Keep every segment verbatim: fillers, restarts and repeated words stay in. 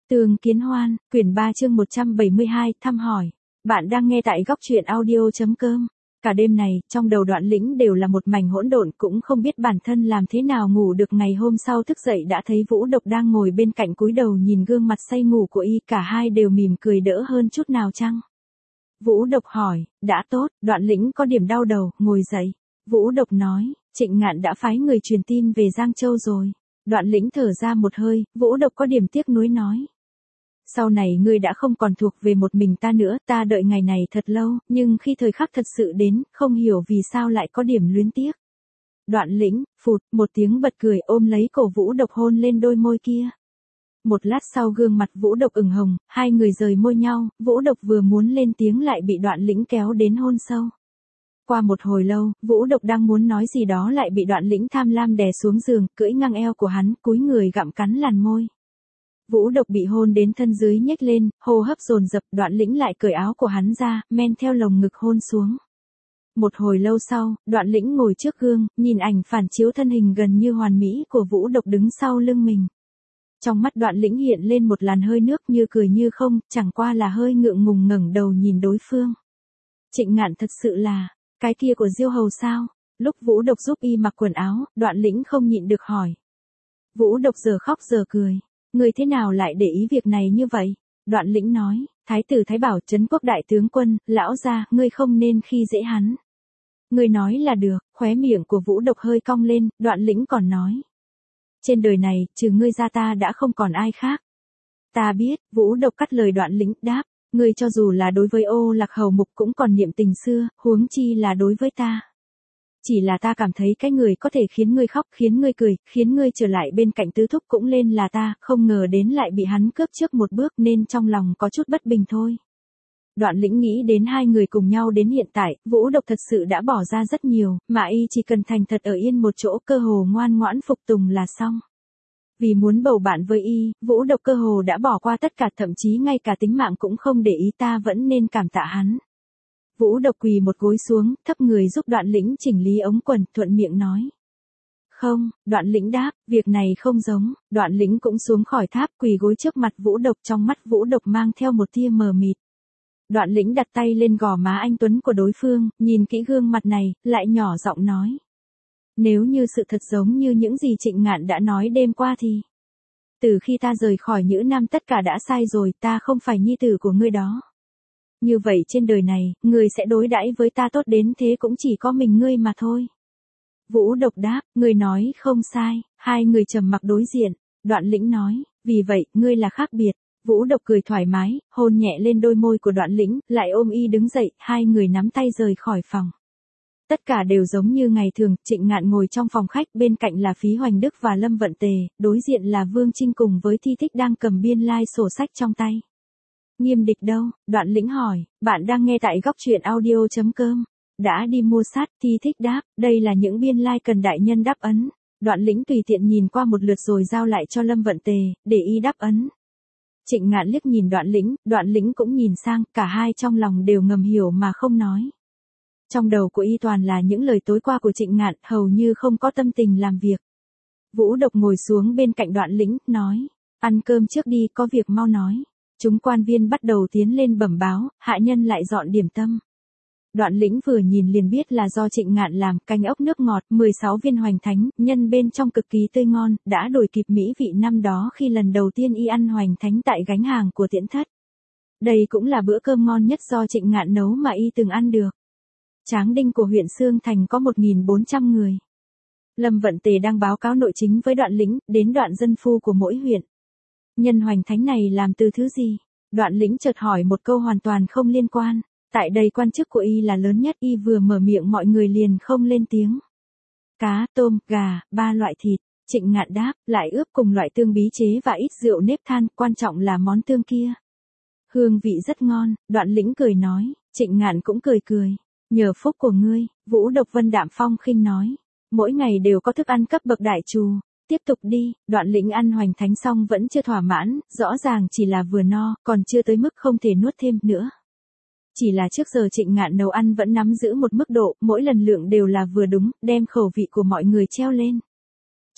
Tường Kiến Hoan, quyển ba chương một trăm bảy mươi hai, thăm hỏi. Bạn đang nghe tại góc truyện audio.com. Cả đêm này, trong đầu Đoạn Lĩnh đều là một mảnh hỗn độn, cũng không biết bản thân làm thế nào ngủ được. Ngày hôm sau thức dậy đã thấy Vũ Độc đang ngồi bên cạnh cúi đầu nhìn gương mặt say ngủ của y, cả hai đều mỉm cười đỡ hơn chút nào chăng? Vũ Độc hỏi, đã tốt. Đoạn Lĩnh có điểm đau đầu, ngồi dậy. Vũ Độc nói, Trịnh Ngạn đã phái người truyền tin về Giang Châu rồi. Đoạn Lĩnh thở ra một hơi, Vũ Độc có điểm tiếc nuối nói. Sau này ngươi đã không còn thuộc về một mình ta nữa, ta đợi ngày này thật lâu, nhưng khi thời khắc thật sự đến, không hiểu vì sao lại có điểm luyến tiếc. Đoạn Lĩnh, phụt, một tiếng bật cười ôm lấy cổ Vũ Độc hôn lên đôi môi kia. Một lát sau gương mặt Vũ Độc ửng hồng, hai người rời môi nhau, Vũ Độc vừa muốn lên tiếng lại bị Đoạn Lĩnh kéo đến hôn sâu. Qua một hồi lâu, Vũ Độc đang muốn nói gì đó lại bị Đoạn Lĩnh tham lam đè xuống giường, cưỡi ngang eo của hắn, cúi người gặm cắn làn môi. Vũ Độc bị hôn đến thân dưới nhếch lên, hô hấp dồn dập, Đoạn Lĩnh lại cởi áo của hắn ra, men theo lồng ngực hôn xuống. Một hồi lâu sau, Đoạn Lĩnh ngồi trước gương, nhìn ảnh phản chiếu thân hình gần như hoàn mỹ của Vũ Độc đứng sau lưng mình. Trong mắt Đoạn Lĩnh hiện lên một làn hơi nước, như cười như không, chẳng qua là hơi ngượng ngùng ngẩng đầu nhìn đối phương. Trịnh Ngạn thật sự là cái kia của Diêu Hầu sao? Lúc Vũ Độc giúp y mặc quần áo, Đoạn Lĩnh không nhịn được hỏi. Vũ Độc giờ khóc giờ cười. Người thế nào lại để ý việc này như vậy? Đoạn Lĩnh nói, Thái tử Thái Bảo Trấn Quốc đại tướng quân, lão gia, ngươi không nên khi dễ hắn. Ngươi nói là được. Khóe miệng của Vũ Độc hơi cong lên, Đoạn Lĩnh còn nói. Trên đời này, trừ ngươi ra ta đã không còn ai khác. Ta biết. Vũ Độc cắt lời Đoạn Lĩnh, đáp. Ngươi cho dù là đối với Ô Lạc Hầu Mục cũng còn niệm tình xưa, huống chi là đối với ta. Chỉ là ta cảm thấy cái người có thể khiến ngươi khóc, khiến ngươi cười, khiến ngươi trở lại bên cạnh tứ thúc cũng lên là ta, không ngờ đến lại bị hắn cướp trước một bước nên trong lòng có chút bất bình thôi. Đoạn Lĩnh nghĩ đến hai người cùng nhau đến hiện tại, Vũ Độc thật sự đã bỏ ra rất nhiều, mà y chỉ cần thành thật ở yên một chỗ, cơ hồ ngoan ngoãn phục tùng là xong. Vì muốn bầu bạn với y, Vũ Độc cơ hồ đã bỏ qua tất cả, thậm chí ngay cả tính mạng cũng không để ý, ta vẫn nên cảm tạ hắn. Vũ Độc quỳ một gối xuống, thấp người giúp Đoạn Lĩnh chỉnh lý ống quần, thuận miệng nói. Không. Đoạn Lĩnh đáp, việc này không giống. Đoạn Lĩnh cũng xuống khỏi tháp, quỳ gối trước mặt Vũ Độc, trong mắt Vũ Độc mang theo một tia mờ mịt. Đoạn Lĩnh đặt tay lên gò má anh tuấn của đối phương, nhìn kỹ gương mặt này, lại nhỏ giọng nói. Nếu như sự thật giống như những gì Trịnh Ngạn đã nói đêm qua thì. Từ khi ta rời khỏi Nhữ Nam tất cả đã sai rồi, ta không phải nhi tử của ngươi đó. Như vậy trên đời này, người sẽ đối đãi với ta tốt đến thế cũng chỉ có mình ngươi mà thôi. Vũ Độc đáp, ngươi nói không sai. Hai người trầm mặc đối diện. Đoạn Lĩnh nói, vì vậy, ngươi là khác biệt. Vũ Độc cười thoải mái, hôn nhẹ lên đôi môi của Đoạn Lĩnh, lại ôm y đứng dậy, hai người nắm tay rời khỏi phòng. Tất cả đều giống như ngày thường, Trịnh Ngạn ngồi trong phòng khách, bên cạnh là Phí Hoành Đức và Lâm Vận Tề, đối diện là Vương Trinh cùng với Thi Thích đang cầm biên lai sổ sách trong tay. Nghiêm Địch đâu? Đoạn Lĩnh hỏi, bạn đang nghe tại góc truyện audio.com. Đã đi mua sát, Thi Thích đáp, đây là những biên lai cần đại nhân đáp ấn. Đoạn Lĩnh tùy tiện nhìn qua một lượt rồi giao lại cho Lâm Vận Tề, để y đáp ấn. Trịnh Ngạn liếc nhìn Đoạn Lĩnh, Đoạn Lĩnh cũng nhìn sang, cả hai trong lòng đều ngầm hiểu mà không nói. Trong đầu của y toàn là những lời tối qua của Trịnh Ngạn, hầu như không có tâm tình làm việc. Vũ Độc ngồi xuống bên cạnh Đoạn Lĩnh, nói, ăn cơm trước đi, có việc mau nói. Chúng quan viên bắt đầu tiến lên bẩm báo, hạ nhân lại dọn điểm tâm. Đoạn Lĩnh vừa nhìn liền biết là do Trịnh Ngạn làm, canh ốc nước ngọt, mười sáu viên hoành thánh, nhân bên trong cực kỳ tươi ngon, đã đổi kịp mỹ vị năm đó khi lần đầu tiên y ăn hoành thánh tại gánh hàng của Tiễn Thất. Đây cũng là bữa cơm ngon nhất do Trịnh Ngạn nấu mà y từng ăn được. Tráng Đinh của huyện Xương Thành có một nghìn bốn trăm người. Lâm Vận Tề đang báo cáo nội chính với Đoạn Lĩnh, đến đoạn dân phu của mỗi huyện. Nhân hoành thánh này làm từ thứ gì? Đoạn Lĩnh chợt hỏi một câu hoàn toàn không liên quan. Tại đây quan chức của y là lớn nhất, y vừa mở miệng mọi người liền không lên tiếng. Cá, tôm, gà, ba loại thịt. Trịnh Ngạn đáp, lại ướp cùng loại tương bí chế và ít rượu nếp than, quan trọng là món tương kia. Hương vị rất ngon. Đoạn Lĩnh cười nói. Trịnh Ngạn cũng cười cười. Nhờ phúc của ngươi. Vũ Độc Vân đạm phong khinh nói. Mỗi ngày đều có thức ăn cấp bậc đại trù. Tiếp tục đi. Đoạn Lĩnh ăn hoành thánh xong vẫn chưa thỏa mãn, rõ ràng chỉ là vừa no, còn chưa tới mức không thể nuốt thêm nữa. Chỉ là trước giờ Trịnh Ngạn nấu ăn vẫn nắm giữ một mức độ, mỗi lần lượng đều là vừa đúng, đem khẩu vị của mọi người treo lên.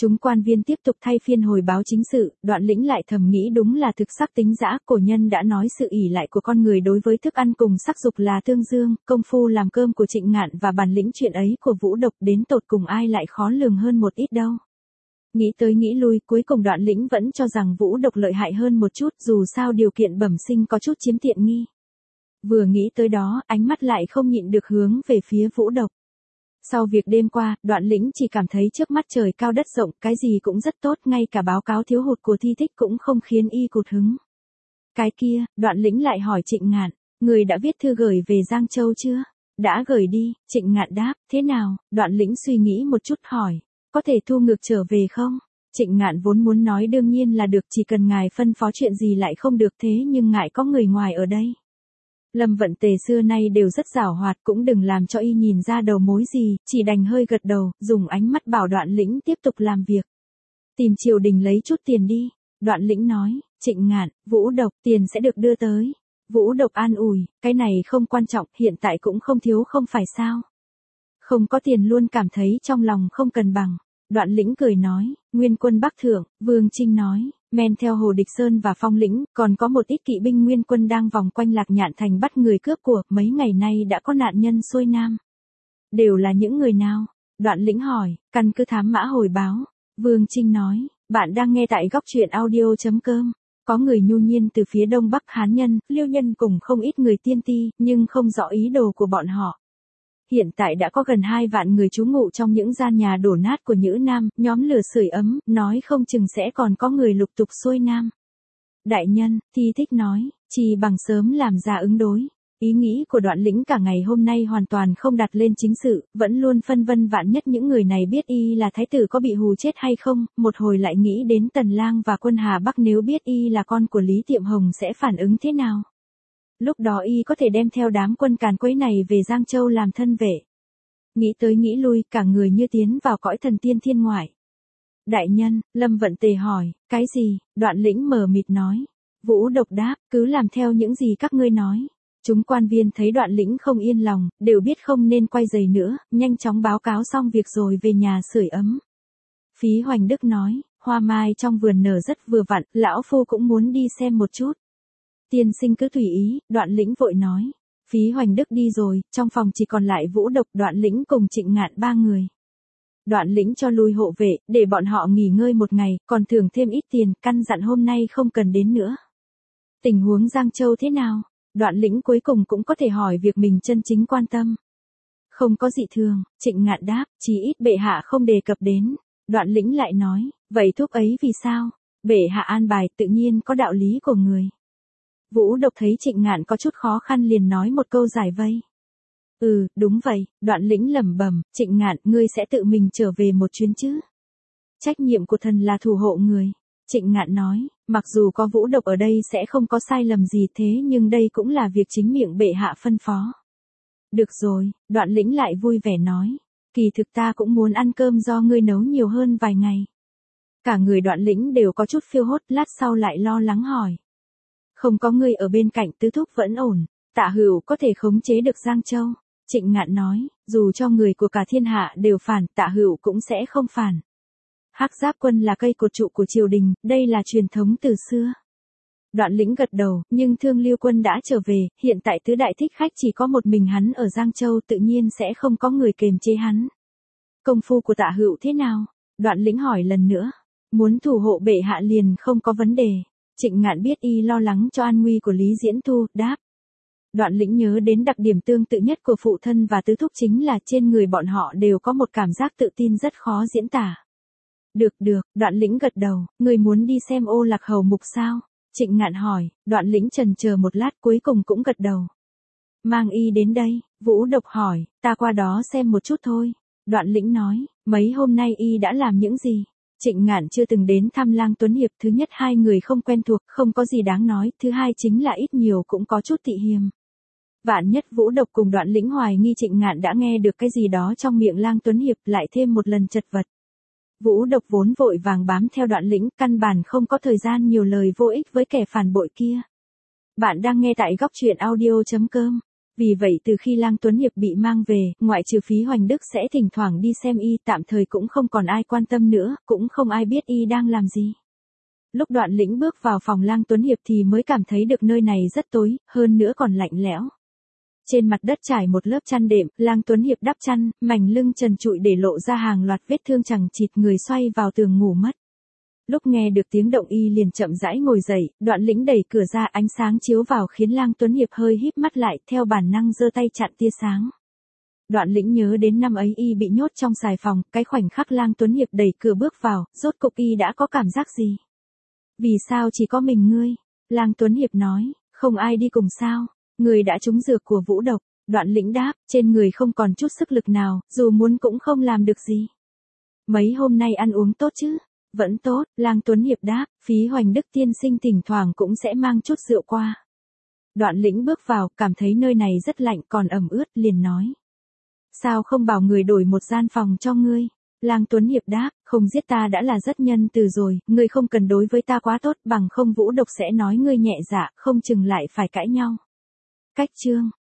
Chúng quan viên tiếp tục thay phiên hồi báo chính sự, Đoạn Lĩnh lại thầm nghĩ đúng là thực sắc tính dã, cổ nhân đã nói sự ỷ lại của con người đối với thức ăn cùng sắc dục là tương dương, công phu làm cơm của Trịnh Ngạn và bản lĩnh chuyện ấy của Vũ Độc đến tột cùng ai lại khó lường hơn một ít đâu. Nghĩ tới nghĩ lui, cuối cùng Đoạn Lĩnh vẫn cho rằng Vũ Độc lợi hại hơn một chút, dù sao điều kiện bẩm sinh có chút chiếm tiện nghi. Vừa nghĩ tới đó, ánh mắt lại không nhịn được hướng về phía Vũ Độc. Sau việc đêm qua, Đoạn Lĩnh chỉ cảm thấy trước mắt trời cao đất rộng, cái gì cũng rất tốt, ngay cả báo cáo thiếu hụt của Thi Thích cũng không khiến y cụt hứng. Cái kia, Đoạn Lĩnh lại hỏi Trịnh Ngạn, người đã viết thư gửi về Giang Châu chưa? Đã gửi đi, Trịnh Ngạn đáp, thế nào? Đoạn Lĩnh suy nghĩ một chút hỏi, có thể thu ngược trở về không? Trịnh Ngạn vốn muốn nói đương nhiên là được, chỉ cần ngài phân phó chuyện gì lại không được, thế nhưng ngại có người ngoài ở đây. Lâm Vận Tề xưa nay đều rất giảo hoạt, cũng đừng làm cho y nhìn ra đầu mối gì, chỉ đành hơi gật đầu, dùng ánh mắt bảo Đoạn Lĩnh tiếp tục làm việc. Tìm triều đình lấy chút tiền đi. Đoạn Lĩnh nói, Trịnh Ngạn, Vũ Độc, tiền sẽ được đưa tới. Vũ Độc an ủi, cái này không quan trọng, hiện tại cũng không thiếu không phải sao. Không có tiền luôn cảm thấy trong lòng không cần bằng. Đoạn Lĩnh cười nói, Nguyên quân Bắc Thượng, Vương Trinh nói, men theo Hồ Địch Sơn và Phong Lĩnh, còn có một ít kỵ binh Nguyên quân đang vòng quanh Lạc Nhạn Thành bắt người cướp của, mấy ngày nay đã có nạn nhân xuôi nam. Đều là những người nào? Đoạn Lĩnh hỏi, căn cứ thám mã hồi báo. Vương Trinh nói, bạn đang nghe tại góc truyện audio.com. Có người nhu nhiên từ phía đông bắc Hán nhân, Liêu nhân cùng không ít người tiên ti, nhưng không rõ ý đồ của bọn họ. Hiện tại đã có gần hai vạn người trú ngụ trong những gian nhà đổ nát của Nhữ Nam, nhóm lửa sưởi ấm, nói không chừng sẽ còn có người lục tục xuôi nam. Đại nhân, Thi Thích nói, chỉ bằng sớm làm ra ứng đối. Ý nghĩ của Đoạn Lĩnh cả ngày hôm nay hoàn toàn không đặt lên chính sự, vẫn luôn phân vân vạn nhất những người này biết y là thái tử có bị hù chết hay không, một hồi lại nghĩ đến Tần Lang và quân Hà Bắc nếu biết y là con của Lý Tiệm Hồng sẽ phản ứng thế nào. Lúc đó y có thể đem theo đám quân càn quấy này về Giang Châu làm thân vệ. Nghĩ tới nghĩ lui, cả người như tiến vào cõi thần tiên thiên ngoại. Đại nhân, Lâm Vận Tề hỏi, cái gì? Đoạn Lĩnh mờ mịt nói. Vũ Độc đáp, cứ làm theo những gì các ngươi nói. Chúng quan viên thấy Đoạn Lĩnh không yên lòng, đều biết không nên quay giày nữa, nhanh chóng báo cáo xong việc rồi về nhà sưởi ấm. Phí Hoành Đức nói, hoa mai trong vườn nở rất vừa vặn, lão phu cũng muốn đi xem một chút. Tiên sinh cứ tùy ý, Đoạn Lĩnh vội nói. Phí Hoành Đức đi rồi, trong phòng chỉ còn lại Vũ Độc, Đoạn Lĩnh cùng Trịnh Ngạn ba người. Đoạn Lĩnh cho lui hộ vệ, để bọn họ nghỉ ngơi một ngày, còn thưởng thêm ít tiền, căn dặn hôm nay không cần đến nữa. Tình huống Giang Châu thế nào? Đoạn Lĩnh cuối cùng cũng có thể hỏi việc mình chân chính quan tâm. Không có dị thường, Trịnh Ngạn đáp, chỉ ít bệ hạ không đề cập đến. Đoạn Lĩnh lại nói, vậy thuốc ấy vì sao? Bệ hạ an bài tự nhiên có đạo lý của người. Vũ Độc thấy Trịnh Ngạn có chút khó khăn liền nói một câu giải vây. Ừ, đúng vậy, Đoạn Lĩnh lẩm bẩm, Trịnh Ngạn, ngươi sẽ tự mình trở về một chuyến chứ? Trách nhiệm của thần là thủ hộ người. Trịnh Ngạn nói, mặc dù có Vũ Độc ở đây sẽ không có sai lầm gì thế nhưng đây cũng là việc chính miệng bệ hạ phân phó. Được rồi, Đoạn Lĩnh lại vui vẻ nói, kỳ thực ta cũng muốn ăn cơm do ngươi nấu nhiều hơn vài ngày. Cả người Đoạn Lĩnh đều có chút phiêu hốt, lát sau lại lo lắng hỏi. Không có ngươi ở bên cạnh tứ thúc vẫn ổn, Tạ Hữu có thể khống chế được Giang Châu. Trịnh Ngạn nói, dù cho người của cả thiên hạ đều phản, Tạ Hữu cũng sẽ không phản. Hắc Giáp quân là cây cột trụ của triều đình, đây là truyền thống từ xưa. Đoạn Lĩnh gật đầu, nhưng Thương Liêu quân đã trở về, hiện tại tứ đại thích khách chỉ có một mình hắn ở Giang Châu, tự nhiên sẽ không có người kềm chế hắn. Công phu của Tạ Hữu thế nào? Đoạn Lĩnh hỏi lần nữa. Muốn thủ hộ bệ hạ liền không có vấn đề. Trịnh Ngạn biết y lo lắng cho an nguy của Lý Diễn Thu, đáp. Đoạn Lĩnh nhớ đến đặc điểm tương tự nhất của phụ thân và tứ thúc chính là trên người bọn họ đều có một cảm giác tự tin rất khó diễn tả. Được được, Đoạn Lĩnh gật đầu, người muốn đi xem Ô Lạc Hầu mục sao? Trịnh Ngạn hỏi, Đoạn Lĩnh chần chờ một lát cuối cùng cũng gật đầu. Mang y đến đây, Vũ Độc hỏi, ta qua đó xem một chút thôi. Đoạn Lĩnh nói, mấy hôm nay y đã làm những gì? Trịnh Ngạn chưa từng đến thăm Lang Tuấn Hiệp, thứ nhất hai người không quen thuộc, không có gì đáng nói, thứ hai chính là ít nhiều cũng có chút tị hiềm. Vạn nhất Vũ Độc cùng Đoạn Lĩnh hoài nghi Trịnh Ngạn đã nghe được cái gì đó trong miệng Lang Tuấn Hiệp, lại thêm một lần chật vật. Vũ Độc vốn vội vàng bám theo Đoạn Lĩnh, căn bản không có thời gian nhiều lời vô ích với kẻ phản bội kia. Bạn đang nghe tại góc truyện audio chấm com. Vì vậy từ khi Lang Tuấn Hiệp bị mang về, ngoại trừ Phí Hoành Đức sẽ thỉnh thoảng đi xem y, tạm thời cũng không còn ai quan tâm nữa, cũng không ai biết y đang làm gì. Lúc Đoạn Lĩnh bước vào phòng Lang Tuấn Hiệp thì mới cảm thấy được nơi này rất tối, hơn nữa còn lạnh lẽo. Trên mặt đất trải một lớp chăn đệm, Lang Tuấn Hiệp đắp chăn, mảnh lưng trần trụi để lộ ra hàng loạt vết thương chằng chịt, người xoay vào tường ngủ mất. Lúc nghe được tiếng động y liền chậm rãi ngồi dậy, Đoạn Lĩnh đẩy cửa ra, ánh sáng chiếu vào khiến Lang Tuấn Hiệp hơi híp mắt lại, theo bản năng giơ tay chặn tia sáng. Đoạn Lĩnh nhớ đến năm ấy y bị nhốt trong xài phòng, cái khoảnh khắc Lang Tuấn Hiệp đẩy cửa bước vào, rốt cục y đã có cảm giác gì? Vì sao chỉ có mình ngươi? Lang Tuấn Hiệp nói, không ai đi cùng sao? Người đã trúng dược của vũ độc. Đoạn Lĩnh đáp, trên người không còn chút sức lực nào, dù muốn cũng không làm được gì. Mấy hôm nay ăn uống tốt chứ? Vẫn tốt, Lang Tuấn Hiệp đáp, Phí Hoành Đức tiên sinh thỉnh thoảng cũng sẽ mang chút rượu qua. Đoạn Lĩnh bước vào, cảm thấy nơi này rất lạnh còn ẩm ướt, liền nói. Sao không bảo người đổi một gian phòng cho ngươi? Lang Tuấn Hiệp đáp, không giết ta đã là rất nhân từ rồi, ngươi không cần đối với ta quá tốt, bằng không vũ độc sẽ nói ngươi nhẹ dạ, không chừng lại phải cãi nhau. Cách chương